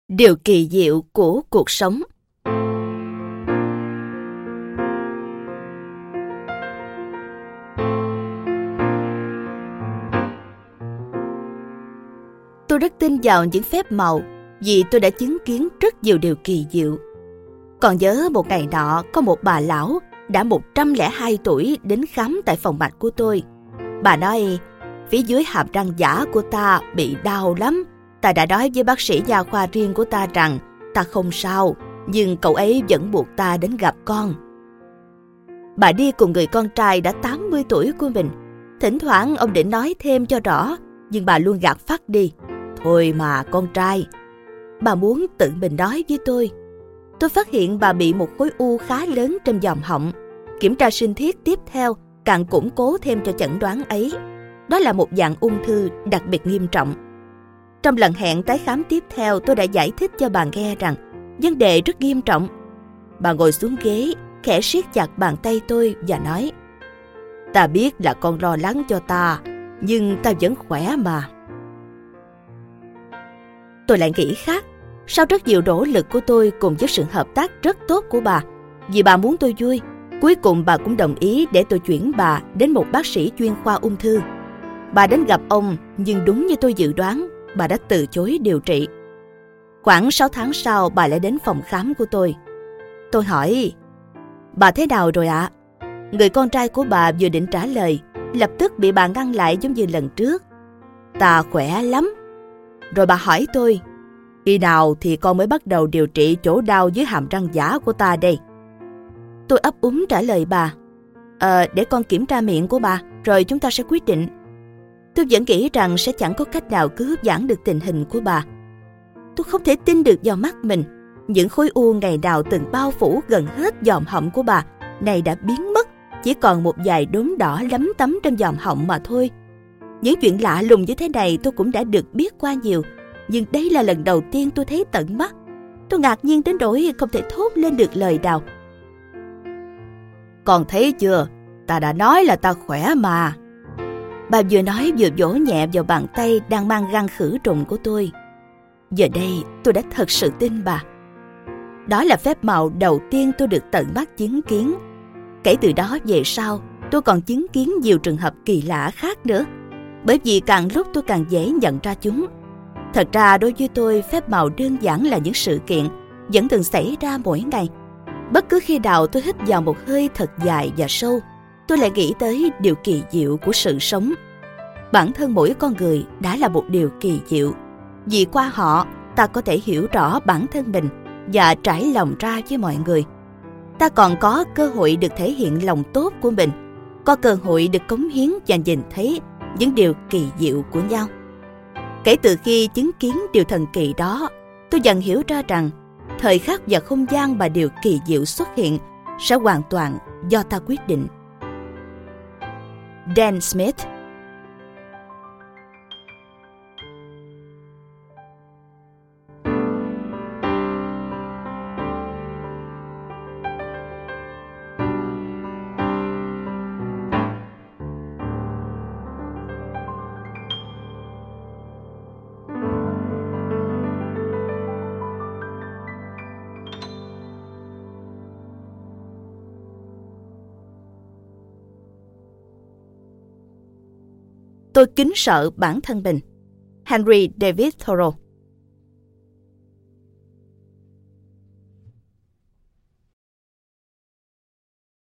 Điều kỳ diệu của cuộc sống. Tôi rất tin vào những phép màu vì tôi đã chứng kiến rất nhiều điều kỳ diệu. Còn nhớ một ngày nọ, có một bà lão đã 102 tuổi đến khám tại phòng mạch của tôi. Bà nói, phía dưới hàm răng giả của ta bị đau lắm. Ta đã nói với bác sĩ nha khoa riêng của ta rằng ta không sao, nhưng cậu ấy vẫn buộc ta đến gặp con. Bà đi cùng người con trai đã 80 tuổi của mình. Thỉnh thoảng ông định nói thêm cho rõ, nhưng bà luôn gạt phắt đi. Thôi mà con trai, bà muốn tự mình nói với tôi. Tôi phát hiện bà bị một khối u khá lớn trên vòm họng. Kiểm tra sinh thiết tiếp theo càng củng cố thêm cho chẩn đoán ấy. Đó là một dạng ung thư đặc biệt nghiêm trọng. Trong lần hẹn tái khám tiếp theo, tôi đã giải thích cho bà nghe rằng vấn đề rất nghiêm trọng. Bà ngồi xuống ghế, khẽ siết chặt bàn tay tôi và nói, ta biết là con lo lắng cho ta, nhưng ta vẫn khỏe mà. Tôi lại nghĩ khác. Sau rất nhiều nỗ lực của tôi cùng với sự hợp tác rất tốt của bà, vì bà muốn tôi vui, cuối cùng bà cũng đồng ý để tôi chuyển bà đến một bác sĩ chuyên khoa ung thư. Bà đến gặp ông, nhưng đúng như tôi dự đoán, bà đã từ chối điều trị. Khoảng 6 tháng sau, bà lại đến phòng khám của tôi. Tôi hỏi, bà thế nào rồi ạ? Người con trai của bà vừa định trả lời, lập tức bị bà ngăn lại giống như lần trước. Ta khỏe lắm. Rồi bà hỏi tôi, khi nào thì con mới bắt đầu điều trị chỗ đau dưới hàm răng giả của ta đây? Tôi ấp úng trả lời bà, để con kiểm tra miệng của bà, rồi chúng ta sẽ quyết định. Tôi vẫn nghĩ rằng sẽ chẳng có cách nào cứu vãn được tình hình của bà. Tôi không thể tin được vào mắt mình. Những khối u ngày nào từng bao phủ gần hết vòm họng của bà, này đã biến mất, chỉ còn một vài đốm đỏ lấm tấm trên vòm họng mà thôi. Những chuyện lạ lùng như thế này tôi cũng đã được biết qua nhiều, nhưng đây là lần đầu tiên tôi thấy tận mắt. Tôi ngạc nhiên đến nỗi không thể thốt lên được lời nào. Con thấy chưa, ta đã nói là ta khỏe mà. Bà vừa nói vừa vỗ nhẹ vào bàn tay đang mang găng khử trùng của tôi. Giờ đây tôi đã thật sự tin bà. Đó là phép màu đầu tiên tôi được tận mắt chứng kiến. Kể từ đó về sau, tôi còn chứng kiến nhiều trường hợp kỳ lạ khác nữa, bởi vì càng lúc tôi càng dễ nhận ra chúng. Thật ra đối với tôi, phép màu đơn giản là những sự kiện vẫn thường xảy ra mỗi ngày. Bất cứ khi nào tôi hít vào một hơi thật dài và sâu, tôi lại nghĩ tới điều kỳ diệu của sự sống. Bản thân mỗi con người đã là một điều kỳ diệu, vì qua họ ta có thể hiểu rõ bản thân mình và trải lòng ra với mọi người. Ta còn có cơ hội được thể hiện lòng tốt của mình, có cơ hội được cống hiến và nhìn thấy những điều kỳ diệu của nhau. Kể từ khi chứng kiến điều thần kỳ đó, tôi dần hiểu ra rằng thời khắc và không gian mà điều kỳ diệu xuất hiện sẽ hoàn toàn do ta quyết định. Dan Smith. Tôi kính sợ bản thân mình. Henry David Thoreau.